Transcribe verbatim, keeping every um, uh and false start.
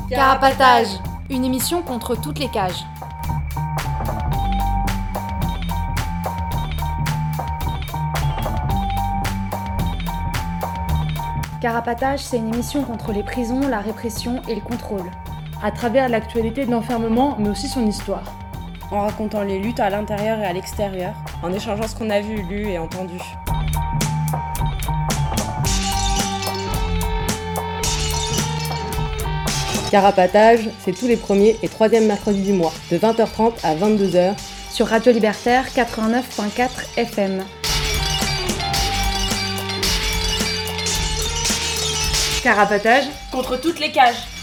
Carapatage, une émission contre toutes les cages. Carapatage, c'est une émission contre les prisons, la répression et le contrôle. À travers l'actualité de l'enfermement, mais aussi son histoire. En racontant les luttes à l'intérieur et à l'extérieur, en échangeant ce qu'on a vu, lu et entendu. Carapatage, c'est tous les premiers et troisièmes mercredis du mois, de vingt heures trente à vingt-deux heures, sur Radio Libertaire quatre-vingt-neuf virgule quatre F M. Carapatage contre toutes les cages.